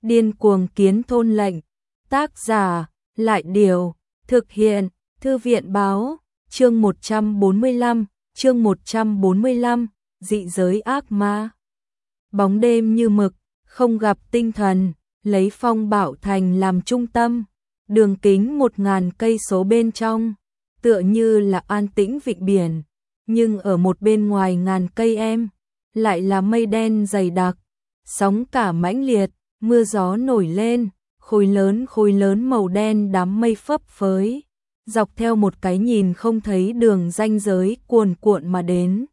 Điên cuồng kiến thôn lệnh. Tác giả, Lại Điều. Thực hiện, Thư viện Báo. Chương 145, chương 145, dị giới ác ma. Bóng đêm như mực, không gặp tinh thần, lấy Phong Bảo Thành làm trung tâm. Đường kính 1000 cây số bên trong, tựa như là an tĩnh vịnh biển, nhưng ở một bên ngoài ngàn cây lại là mây đen dày đặc, sóng cả mãnh liệt, mưa gió nổi lên, khối lớn màu đen đám mây phấp phới, dọc theo một cái nhìn không thấy đường ranh giới cuồn cuộn mà đến.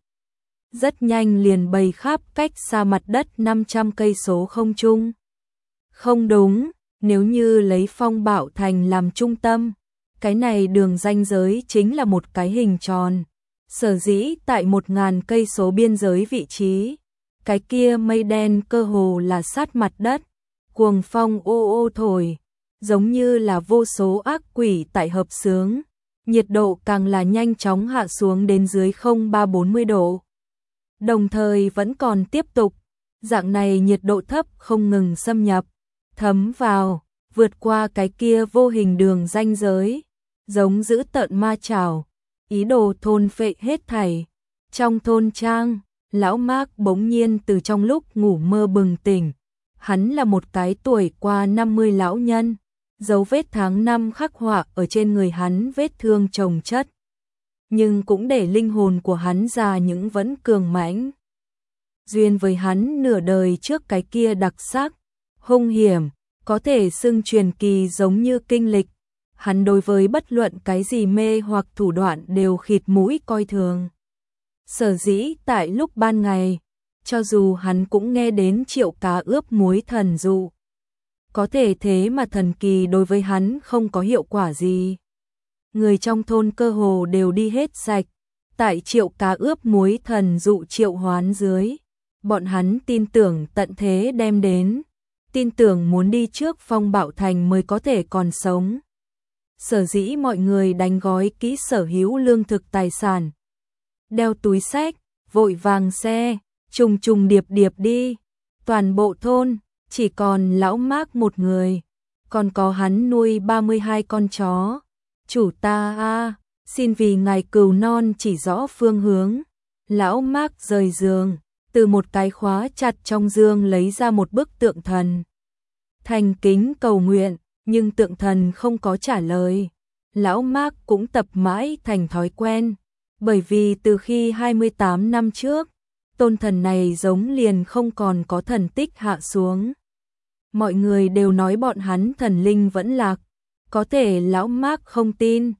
Rất nhanh liền bày khắp cách xa mặt đất 500 cây số không trung. Không đúng, nếu như lấy Phong Bảo Thành làm trung tâm, cái này đường ranh giới chính là một cái hình tròn. Sở dĩ tại 1000 cây số biên giới vị trí, cái kia mây đen cơ hồ là sát mặt đất, cuồng phong ô ô thổi, giống như là vô số ác quỷ tại hợp xướng. Nhiệt độ càng là nhanh chóng hạ xuống đến dưới 03-40 độ. Đồng thời vẫn còn tiếp tục, dạng này nhiệt độ thấp không ngừng xâm nhập, thấm vào, vượt qua cái kia vô hình đường ranh giới, giống dữ tợn ma chảo, ý đồ thôn phệ hết thảy. Trong thôn trang, lão Mác bỗng nhiên từ trong lúc ngủ mơ bừng tỉnh. Hắn là một cái tuổi qua 50 lão nhân, dấu vết tháng năm khắc họa ở trên người hắn vết thương chồng chất, nhưng cũng để linh hồn của hắn già những vẫn cường mãnh. Duyên với hắn nửa đời trước cái kia đặc sắc, hung hiểm, có thể xưng truyền kỳ giống như kinh lịch. Hắn đối với bất luận cái gì mê hoặc thủ đoạn đều khịt mũi coi thường. Sở dĩ tại lúc ban ngày, cho dù hắn cũng nghe đến triệu cá ướp muối thần dụ, có thể thế mà thần kỳ đối với hắn không có hiệu quả gì. Người trong thôn cơ hồ đều đi hết sạch, tại triệu cá ướp muối thần dụ triệu hoán dưới. Bọn hắn tin tưởng tận thế đem đến, tin tưởng muốn đi trước Phong Bảo Thành mới có thể còn sống. Sở dĩ mọi người đánh gói kỹ sở hữu lương thực tài sản, đeo túi xách, vội vàng xe, trùng trùng điệp điệp đi. Toàn bộ thôn chỉ còn lão Mác một người, còn có hắn nuôi 32 con chó. Chủ ta a, xin vì ngài cừu non chỉ rõ phương hướng. Lão Mác rời giường, từ một cái khóa chặt trong giường lấy ra một bức tượng thần, thành kính cầu nguyện, nhưng tượng thần không có trả lời. Lão Mác cũng tập mãi thành thói quen, bởi vì từ khi 28 năm trước, tôn thần này giống liền không còn có thần tích hạ xuống. Mọi người đều nói bọn hắn thần linh vẫn lạc, có thể lão Mác không tin.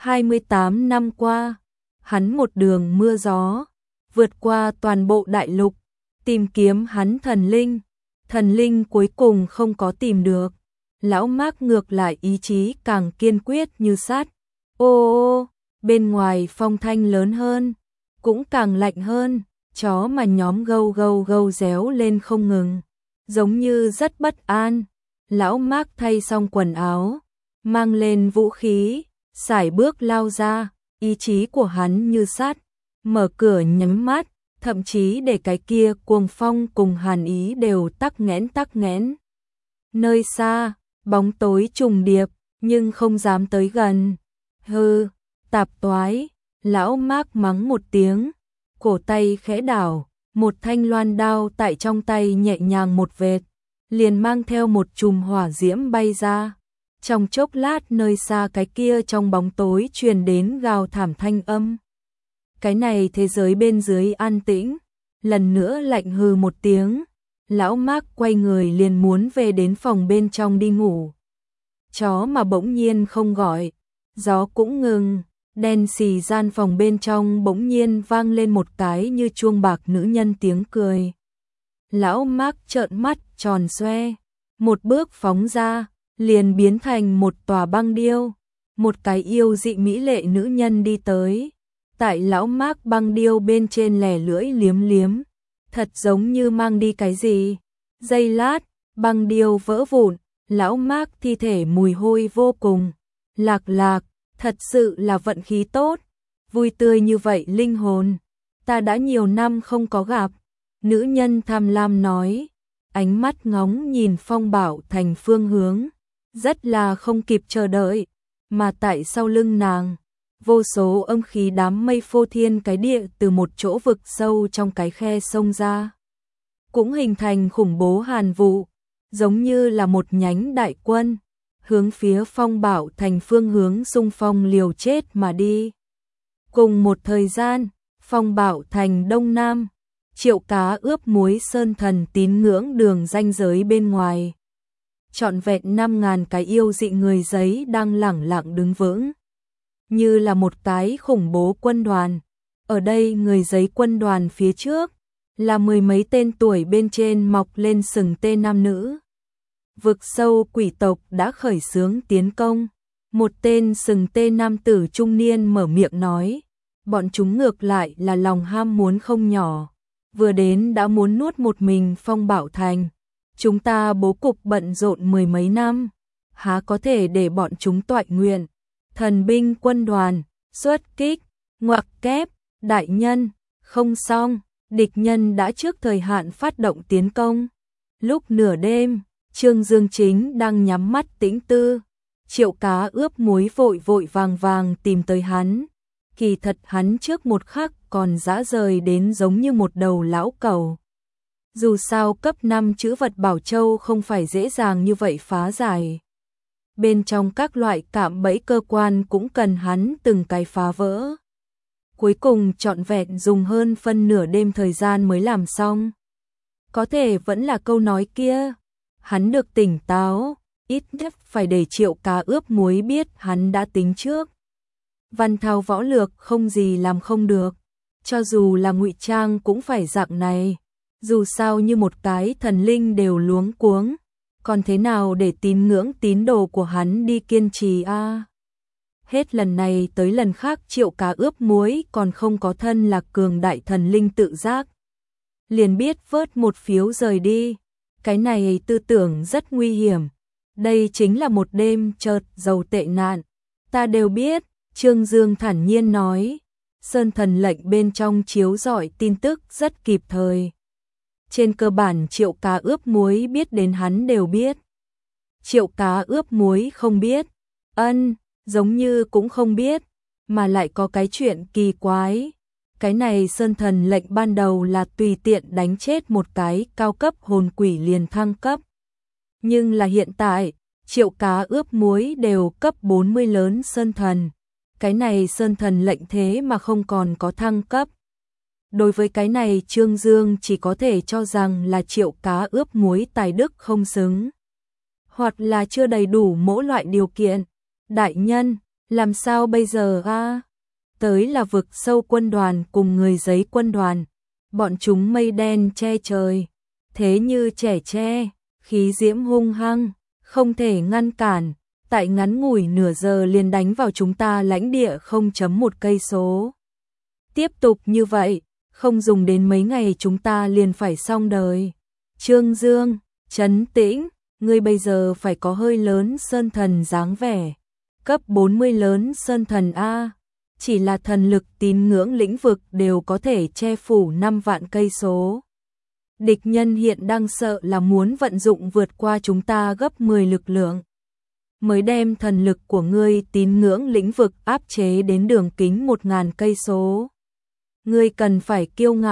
28 năm qua, hắn một đường mưa gió, vượt qua toàn bộ đại lục, tìm kiếm hắn thần linh cuối cùng không có tìm được. Lão Mác ngược lại ý chí càng kiên quyết như sắt. Ô, bên ngoài phong thanh lớn hơn, cũng càng lạnh hơn, chó mà nhóm gâu gâu gâu réo lên không ngừng, giống như rất bất an. Lão Mác thay xong quần áo, mang lên vũ khí, sải bước lao ra, ý chí của hắn như sắt, mở cửa nhắm mắt, thậm chí để cái kia cuồng phong cùng hàn ý đều tắc nghẽn. Nơi xa, bóng tối trùng điệp, nhưng không dám tới gần. Hừ, tạp toái, lão Mác mắng một tiếng, cổ tay khẽ đảo, một thanh loan đao tại trong tay nhẹ nhàng một vệt, liền mang theo một chùm hỏa diễm bay ra. Trong chốc lát nơi xa cái kia trong bóng tối truyền đến gào thảm thanh âm. Cái này thế giới bên dưới an tĩnh, lần nữa lạnh hừ một tiếng, lão Mác quay người liền muốn về đến phòng bên trong đi ngủ. Chó mà bỗng nhiên không gọi, gió cũng ngừng, đen xì gian phòng bên trong bỗng nhiên vang lên một cái như chuông bạc nữ nhân tiếng cười. Lão Mác trợn mắt tròn xoe, một bước phóng ra, liền biến thành một tòa băng điêu. Một cái yêu dị mỹ lệ nữ nhân đi tới, tại lão Mác băng điêu bên trên lẻ lưỡi liếm liếm, thật giống như mang đi cái gì. Giây lát, băng điêu vỡ vụn, lão Mác thi thể mùi hôi vô cùng. Lạc, thật sự là vận khí tốt, vui tươi như vậy linh hồn, ta đã nhiều năm không có gặp. Nữ nhân tham lam nói, ánh mắt ngóng nhìn Phong Bảo Thành phương hướng, rất là không kịp chờ đợi, mà tại sau lưng nàng, vô số âm khí đám mây phô thiên cái địa từ một chỗ vực sâu trong cái khe sông ra, cũng hình thành khủng bố hàn vụ, giống như là một nhánh đại quân, hướng phía Phong Bảo Thành phương hướng xung phong liều chết mà đi. Cùng một thời gian, Phong Bảo Thành Đông Nam, Triệu Cá ướp muối sơn thần tín ngưỡng đường ranh giới bên ngoài. Trọn vẹn 5.000 cái yêu dị người giấy đang lẳng lặng đứng vững, như là một cái khủng bố quân đoàn. Ở đây người giấy quân đoàn phía trước, là mười mấy tên tuổi bên trên mọc lên sừng tê nam nữ. Vực sâu quỷ tộc đã khởi xướng tiến công. Một tên sừng tê nam tử trung niên mở miệng nói, bọn chúng ngược lại là lòng ham muốn không nhỏ, vừa đến đã muốn nuốt một mình Phong Bảo Thành. Chúng ta bố cục bận rộn mười mấy năm, há có thể để bọn chúng toại nguyện. Thần binh quân đoàn, xuất kích, ngoặc kép, đại nhân, không xong, địch nhân đã trước thời hạn phát động tiến công. Lúc nửa đêm, Trương Dương Chính đang nhắm mắt tĩnh tư, Triệu Cá ướp muối vội vội vàng vàng tìm tới hắn. Kỳ thật hắn trước một khắc còn dã rời đến giống như một đầu lão cẩu. Dù sao cấp 5 chữ vật bảo châu không phải dễ dàng như vậy phá giải. Bên trong các loại cạm bẫy cơ quan cũng cần hắn từng cái phá vỡ. Cuối cùng trọn vẹn dùng hơn phân nửa đêm thời gian mới làm xong. Có thể vẫn là câu nói kia, hắn được tỉnh táo, ít nhất phải để Triệu Cá ướp muối biết hắn đã tính trước. Văn thao võ lược không gì làm không được, cho dù là ngụy trang cũng phải dạng này. Dù sao như một cái thần linh đều luống cuống, còn thế nào để tín ngưỡng tín đồ của hắn đi kiên trì a? Hết lần này tới lần khác Triệu Cá ướp muối còn không có thân là cường đại thần linh tự giác. Liền biết vớt một phiếu rời đi, cái này tư tưởng rất nguy hiểm. Đây chính là một đêm chợt giàu tệ nạn, ta đều biết, Trương Dương thản nhiên nói. Sơn thần lệnh bên trong chiếu rọi tin tức rất kịp thời. Trên cơ bản Triệu Cá ướp muối biết đến hắn đều biết. Triệu Cá ướp muối không biết, giống như cũng không biết, mà lại có cái chuyện kỳ quái. Cái này sơn thần lệnh ban đầu là tùy tiện đánh chết một cái cao cấp hồn quỷ liền thăng cấp. Nhưng là hiện tại, Triệu Cá ướp muối đều cấp 40 lớn sơn thần. Cái này sơn thần lệnh thế mà không còn có thăng cấp. Đối với cái này Trương Dương chỉ có thể cho rằng là Triệu Cá ướp muối tài đức không xứng, hoặc là chưa đầy đủ mỗi loại điều kiện. Đại nhân, làm sao bây giờ a? Tới là vực sâu quân đoàn cùng người giấy quân đoàn, bọn chúng mây đen che trời, thế như trẻ tre, khí diễm hung hăng, không thể ngăn cản, tại ngắn ngủi nửa giờ liền đánh vào chúng ta lãnh địa 0.1 cây số. Tiếp tục như vậy, không dùng đến mấy ngày chúng ta liền phải xong đời. Trương Dương, trấn tĩnh, ngươi bây giờ phải có hơi lớn sơn thần dáng vẻ. Cấp 40 lớn sơn thần A, chỉ là thần lực tín ngưỡng lĩnh vực đều có thể che phủ 5 vạn cây số. Địch nhân hiện đang sợ là muốn vận dụng vượt qua chúng ta gấp 10 lực lượng. Mới đem thần lực của ngươi tín ngưỡng lĩnh vực áp chế đến đường kính 1.000 cây số. Ngươi cần phải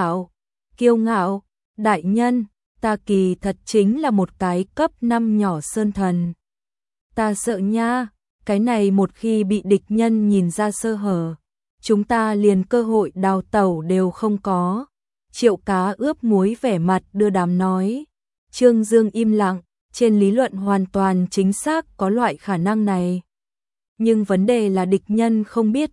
kiêu ngạo, đại nhân, ta kỳ thật chính là một cái cấp 5 nhỏ sơn thần. Ta sợ nha, cái này một khi bị địch nhân nhìn ra sơ hở, chúng ta liền cơ hội đào tẩu đều không có. Triệu Cá ướp muối vẻ mặt đưa đám nói. Trương Dương im lặng, trên lý luận hoàn toàn chính xác có loại khả năng này. Nhưng vấn đề là địch nhân không biết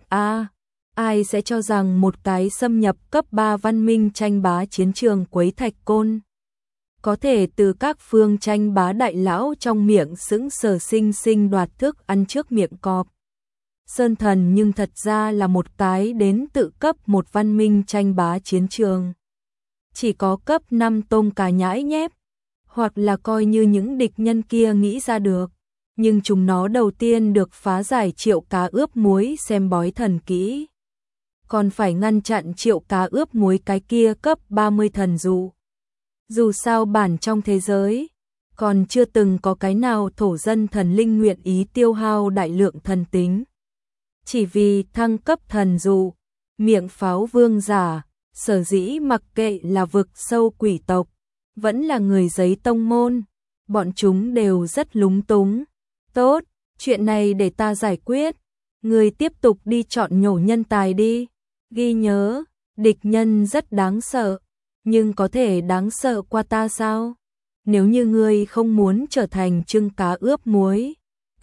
ai sẽ cho rằng một cái xâm nhập cấp 3 văn minh tranh bá chiến trường Quấy Thạch Côn có thể từ các phương tranh bá đại lão trong miệng sững sờ sinh đoạt thức ăn trước miệng cọp. Sơn thần nhưng thật ra là một cái đến tự cấp một văn minh tranh bá chiến trường. Chỉ có cấp 5 tôm cá nhãi nhép, hoặc là coi như những địch nhân kia nghĩ ra được. Nhưng chúng nó đầu tiên được phá giải Triệu Cá ướp muối xem bói thần kỹ. Còn phải ngăn chặn Triệu Cá ướp muối cái kia cấp 30 thần dụ. Dù sao bản trong thế giới, còn chưa từng có cái nào thổ dân thần linh nguyện ý tiêu hao đại lượng thần tính. Chỉ vì thăng cấp thần dụ, miệng pháo vương giả, sở dĩ mặc kệ là vực sâu quỷ tộc, vẫn là người giấy tông môn, bọn chúng đều rất lúng túng. Tốt, chuyện này để ta giải quyết, người tiếp tục đi chọn nhổ nhân tài đi. Ghi nhớ, địch nhân rất đáng sợ, nhưng có thể đáng sợ qua ta sao? Nếu như ngươi không muốn trở thành trứng cá ướp muối.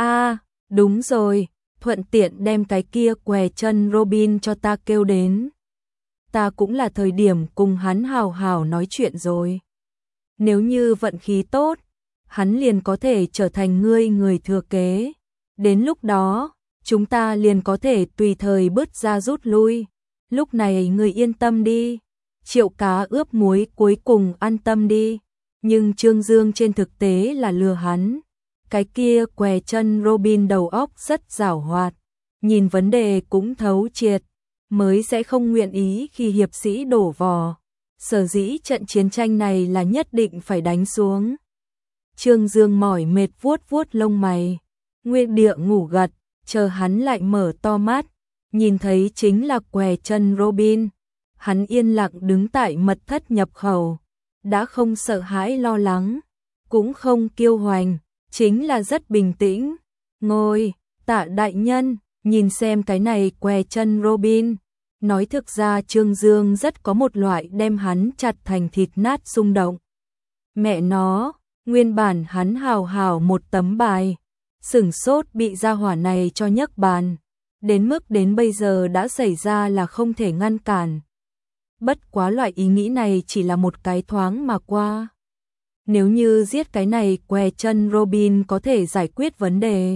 Đúng rồi, thuận tiện đem cái kia què chân Robin cho ta kêu đến. Ta cũng là thời điểm cùng hắn hào hào nói chuyện rồi. Nếu như vận khí tốt, hắn liền có thể trở thành ngươi người thừa kế. Đến lúc đó, chúng ta liền có thể tùy thời bứt ra rút lui. Lúc này ngươi yên tâm đi. Triệu cá ướp muối cuối cùng an tâm đi. Nhưng Trương Dương trên thực tế là lừa hắn. Cái kia què chân Robin đầu óc rất giảo hoạt, nhìn vấn đề cũng thấu triệt, mới sẽ không nguyện ý khi hiệp sĩ đổ vò. Sở dĩ trận chiến tranh này là nhất định phải đánh xuống. Trương Dương mỏi mệt vuốt vuốt lông mày, nguyên địa ngủ gật, chờ hắn lại mở to mắt, nhìn thấy chính là què chân Robin. Hắn yên lặng đứng tại mật thất nhập khẩu, đã không sợ hãi lo lắng, cũng không kiêu hoành, chính là rất bình tĩnh. Ngồi, Tạ đại nhân, nhìn xem cái này què chân Robin. Nói thực ra Trương Dương rất có một loại đem hắn chặt thành thịt nát xung động. Mẹ nó, nguyên bản hắn hào hào một tấm bài, sửng sốt bị gia hỏa này cho nhấc bàn, đến mức đến bây giờ đã xảy ra là không thể ngăn cản. Bất quá loại ý nghĩ này chỉ là một cái thoáng mà qua. Nếu như giết cái này què chân Robin có thể giải quyết vấn đề,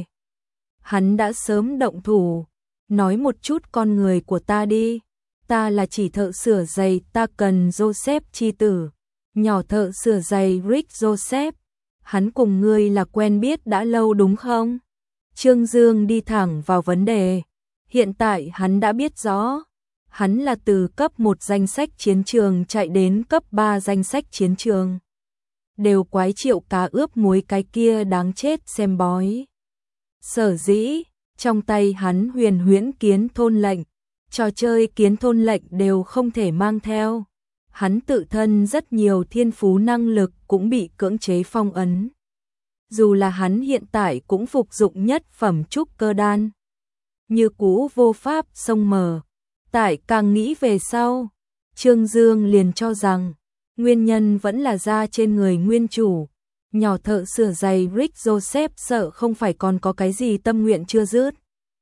hắn đã sớm động thủ. Nói một chút con người của ta đi. Ta là chỉ thợ sửa giày, ta cần Joseph chi tử. Nhỏ thợ sửa giày Rick Joseph. Hắn cùng ngươi là quen biết đã lâu đúng không? Trương Dương đi thẳng vào vấn đề. Hiện tại hắn đã biết rõ. Hắn là từ cấp 1 danh sách chiến trường chạy đến cấp 3 danh sách chiến trường. Đều quái Triệu cá ướp muối cái kia đáng chết xem bói. Sở dĩ, trong tay hắn huyền huyễn kiến thôn lệnh, trò chơi kiến thôn lệnh đều không thể mang theo. Hắn tự thân rất nhiều thiên phú năng lực cũng bị cưỡng chế phong ấn. Dù là hắn hiện tại cũng phục dụng nhất phẩm trúc cơ đan. Như cũ vô pháp sông mờ. Tại càng nghĩ về sau, Trương Dương liền cho rằng, nguyên nhân vẫn là da trên người nguyên chủ. Nhỏ thợ sửa giày Rick Joseph sợ không phải còn có cái gì tâm nguyện chưa dứt.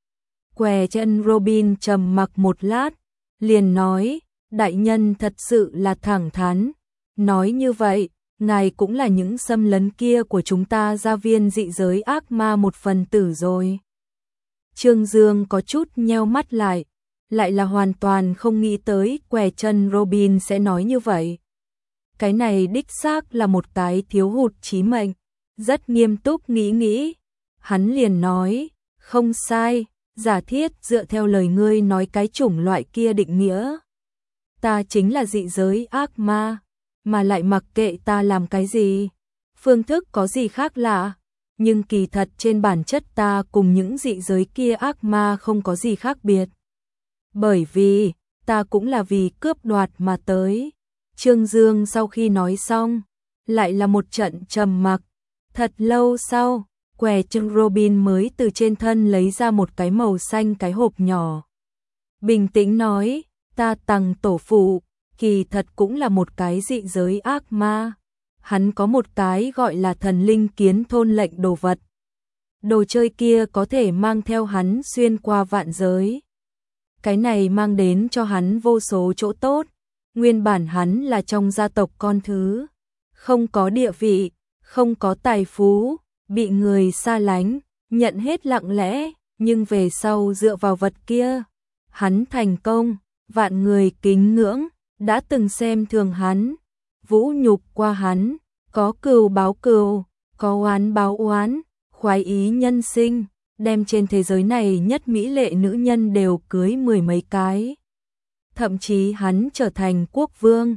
Què chân Robin trầm mặc một lát, liền nói, đại nhân thật sự là thẳng thắn. Nói như vậy, ngài cũng là những xâm lấn kia của chúng ta gia viên dị giới ác ma một phần tử rồi. Trương Dương có chút nheo mắt lại là hoàn toàn không nghĩ tới què chân Robin sẽ nói như vậy. Cái này đích xác là một cái thiếu hụt chí mệnh. Rất nghiêm túc nghĩ, hắn liền nói, không sai, giả thiết dựa theo lời ngươi nói cái chủng loại kia định nghĩa. Ta chính là dị giới ác ma, mà lại mặc kệ ta làm cái gì, phương thức có gì khác lạ, nhưng kỳ thật trên bản chất ta cùng những dị giới kia ác ma không có gì khác biệt. Bởi vì, ta cũng là vì cướp đoạt mà tới. Trương Dương sau khi nói xong, lại là một trận trầm mặc. Thật lâu sau, què chân Robin mới từ trên thân lấy ra một cái màu xanh cái hộp nhỏ. Bình tĩnh nói, ta Tằng tổ phụ, kỳ thật cũng là một cái dị giới ác ma. Hắn có một cái gọi là thần linh kiến thôn lệnh đồ vật. Đồ chơi kia có thể mang theo hắn xuyên qua vạn giới. Cái này mang đến cho hắn vô số chỗ tốt. Nguyên bản hắn là trong gia tộc con thứ, không có địa vị, không có tài phú, bị người xa lánh, nhận hết lặng lẽ, nhưng về sau dựa vào vật kia, hắn thành công, vạn người kính ngưỡng, đã từng xem thường hắn, vũ nhục qua hắn, có cừu báo cừu, có oán báo oán, khoái ý nhân sinh, đem trên thế giới này nhất mỹ lệ nữ nhân đều cưới 10 mấy cái. Thậm chí hắn trở thành quốc vương,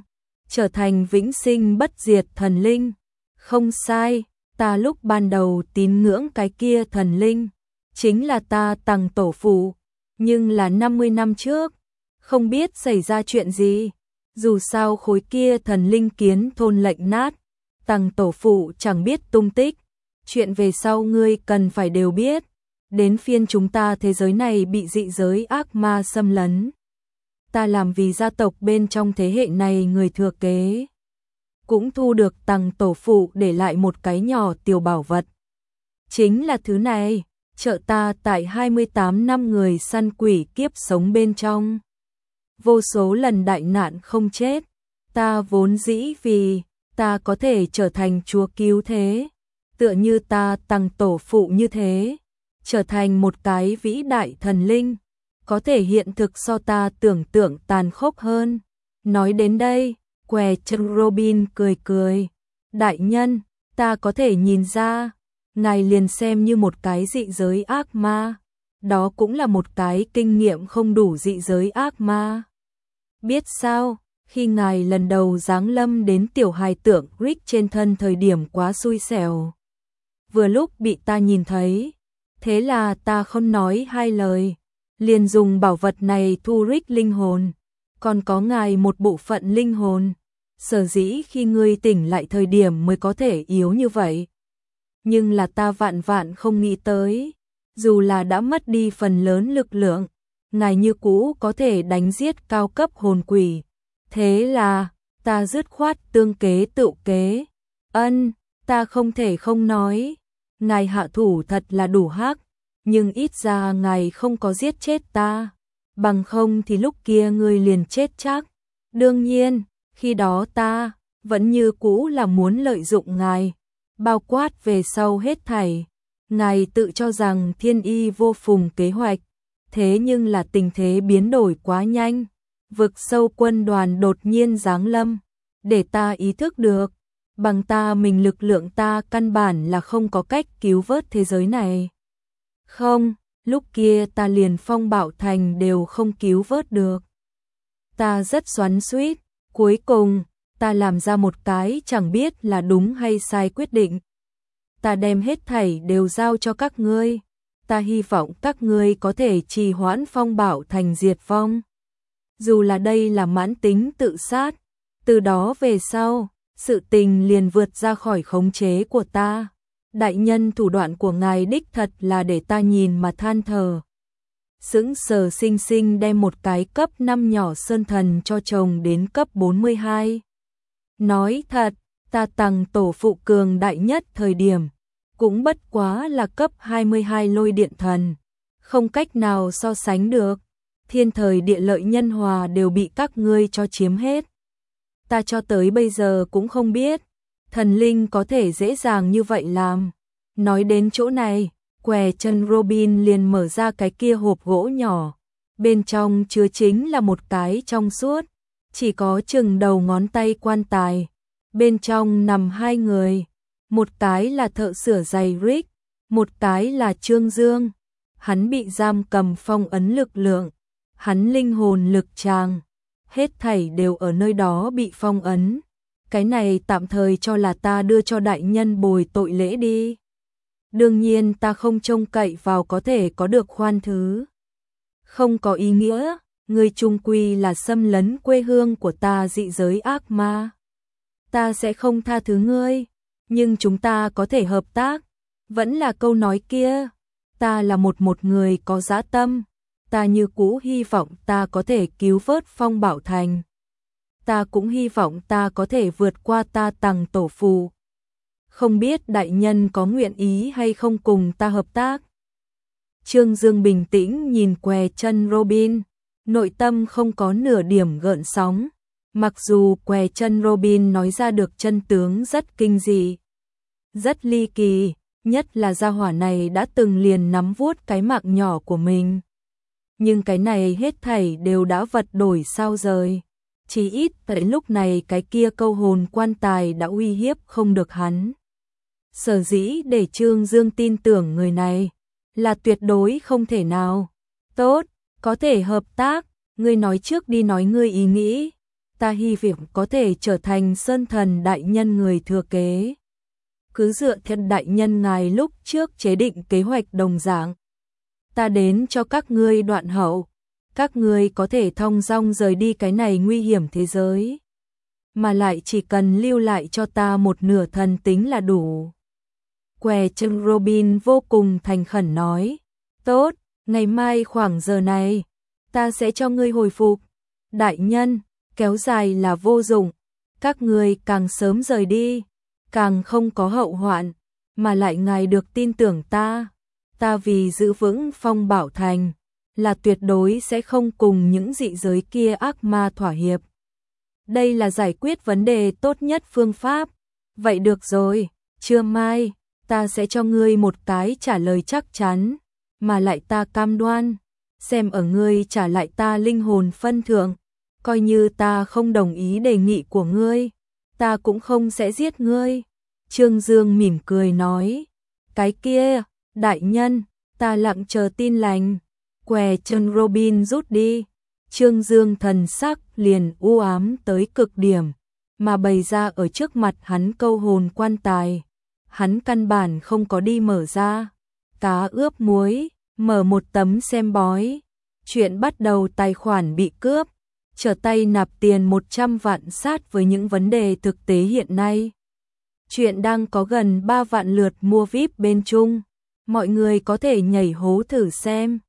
trở thành vĩnh sinh bất diệt thần linh. Không sai, ta lúc ban đầu tín ngưỡng cái kia thần linh, chính là ta Tằng tổ phụ, nhưng là 50 năm trước, không biết xảy ra chuyện gì. Dù sao khối kia thần linh kiến thôn lệnh nát, Tằng tổ phụ chẳng biết tung tích. Chuyện về sau ngươi cần phải đều biết. Đến phiên chúng ta thế giới này bị dị giới ác ma xâm lấn. Ta làm vì gia tộc bên trong thế hệ này người thừa kế. Cũng thu được Tằng tổ phụ để lại một cái nhỏ tiểu bảo vật. Chính là thứ này, trợ ta tại 28 năm người săn quỷ kiếp sống bên trong. Vô số lần đại nạn không chết, ta vốn dĩ vì ta có thể trở thành chúa cứu thế, tựa như ta Tằng tổ phụ như thế, trở thành một cái vĩ đại thần linh, có thể hiện thực so ta tưởng tượng tàn khốc hơn. Nói đến đây, què chân Robin cười cười. Đại nhân, ta có thể nhìn ra, ngài liền xem như một cái dị giới ác ma, đó cũng là một cái kinh nghiệm không đủ dị giới ác ma. Biết sao, khi ngài lần đầu giáng lâm đến tiểu hài tượng Rick trên thân thời điểm quá xui xẻo. Vừa lúc bị ta nhìn thấy, thế là ta không nói hai lời, liền dùng bảo vật này thu Rick linh hồn, còn có ngài một bộ phận linh hồn. Sở dĩ khi ngươi tỉnh lại thời điểm mới có thể yếu như vậy. Nhưng là ta vạn vạn không nghĩ tới, dù là đã mất đi phần lớn lực lượng, ngài như cũ có thể đánh giết cao cấp hồn quỷ. Thế là, ta dứt khoát tương kế tự kế. Ta không thể không nói, ngài hạ thủ thật là đủ hắc, nhưng ít ra ngài không có giết chết ta, bằng không thì lúc kia ngươi liền chết chắc. Đương nhiên, khi đó ta vẫn như cũ là muốn lợi dụng ngài, bao quát về sau hết thảy. Ngài tự cho rằng thiên y vô phùng kế hoạch, thế nhưng là tình thế biến đổi quá nhanh, vực sâu quân đoàn đột nhiên giáng lâm, để ta ý thức được, bằng ta mình lực lượng ta căn bản là không có cách cứu vớt thế giới này. Không, lúc kia ta liền Phong Bảo Thành đều không cứu vớt được. Ta rất xoắn xuýt, cuối cùng, ta làm ra một cái chẳng biết là đúng hay sai quyết định. Ta đem hết thảy đều giao cho các ngươi. Ta hy vọng các ngươi có thể trì hoãn Phong Bảo Thành diệt vong. Dù là đây là mãn tính tự sát, từ đó về sau, sự tình liền vượt ra khỏi khống chế của ta. Đại nhân, thủ đoạn của ngài đích thật là để ta nhìn mà than thở. Sững sờ sinh sinh đem một cái cấp 5 nhỏ sơn thần cho chồng đến cấp 42. Nói thật, ta Tằng tổ phụ cường đại nhất thời điểm, cũng bất quá là cấp 22 lôi điện thần. Không cách nào so sánh được, thiên thời địa lợi nhân hòa đều bị các ngươi cho chiếm hết. Ta cho tới bây giờ cũng không biết, thần linh có thể dễ dàng như vậy làm. Nói đến chỗ này, què chân Robin liền mở ra cái kia hộp gỗ nhỏ. Bên trong chứa chính là một cái trong suốt, chỉ có chừng đầu ngón tay quan tài. Bên trong nằm hai người, một cái là thợ sửa giày Rick, một cái là Trương Dương. Hắn bị giam cầm phong ấn lực lượng, hắn linh hồn lực tràng, hết thảy đều ở nơi đó bị phong ấn. Cái này tạm thời cho là ta đưa cho đại nhân bồi tội lễ đi. Đương nhiên ta không trông cậy vào có thể có được khoan thứ. Không có ý nghĩa, ngươi chung quy là xâm lấn quê hương của ta dị giới ác ma. Ta sẽ không tha thứ ngươi, nhưng chúng ta có thể hợp tác. Vẫn là câu nói kia, ta là một người có dã tâm, ta như cũ hy vọng ta có thể cứu vớt Phong Bảo Thành. Ta cũng hy vọng ta có thể vượt qua ta Tằng tổ phụ. Không biết đại nhân có nguyện ý hay không cùng ta hợp tác. Trương Dương bình tĩnh nhìn què chân Robin, nội tâm không có nửa điểm gợn sóng. Mặc dù què chân Robin nói ra được chân tướng rất kinh dị, rất ly kỳ, nhất là gia hỏa này đã từng liền nắm vuốt cái mạng nhỏ của mình. Nhưng cái này hết thảy đều đã vật đổi sao rời. Chỉ ít tại lúc này cái kia câu hồn quan tài đã uy hiếp không được hắn. Sở dĩ để Trương Dương tin tưởng người này là tuyệt đối không thể nào. Tốt, có thể hợp tác, ngươi nói trước đi, nói ngươi ý nghĩ. ta hy vọng có thể trở thành Sơn Thần đại nhân người thừa kế. Cứ dựa theo đại nhân ngài lúc trước chế định kế hoạch đồng dạng. Ta đến cho các ngươi đoạn hậu, các ngươi có thể thong dong rời đi cái này nguy hiểm thế giới. Mà lại chỉ cần lưu lại cho ta một nửa thần tính là đủ. Què chân Robin vô cùng thành khẩn nói. Tốt, ngày mai khoảng giờ này, ta sẽ cho ngươi hồi phục. Đại nhân, kéo dài là vô dụng, các ngươi càng sớm rời đi, càng không có hậu hoạn, mà lại ngài được tin tưởng ta. Ta vì giữ vững Phong Bảo Thành, là tuyệt đối sẽ không cùng những dị giới kia ác ma thỏa hiệp. Đây là giải quyết vấn đề tốt nhất phương pháp. Vậy được rồi, trưa mai, ta sẽ cho ngươi một cái trả lời chắc chắn, mà lại ta cam đoan, xem ở ngươi trả lại ta linh hồn phân thượng, coi như ta không đồng ý đề nghị của ngươi, ta cũng không sẽ giết ngươi. Trương Dương mỉm cười nói, cái kia, đại nhân, ta lặng chờ tin lành. Què chân Robin rút đi, Trương Dương thần sắc liền u ám tới cực điểm, mà bày ra ở trước mặt hắn câu hồn quan tài. Hắn căn bản không có đi mở ra. Cá ướp muối, mở một tấm xem bói. Chuyện bắt đầu tài khoản bị cướp, trở tay nạp tiền 100 vạn sát với những vấn đề thực tế hiện nay. Chuyện đang có gần 3 vạn lượt mua VIP bên Trung. Mọi người có thể nhảy hố thử xem.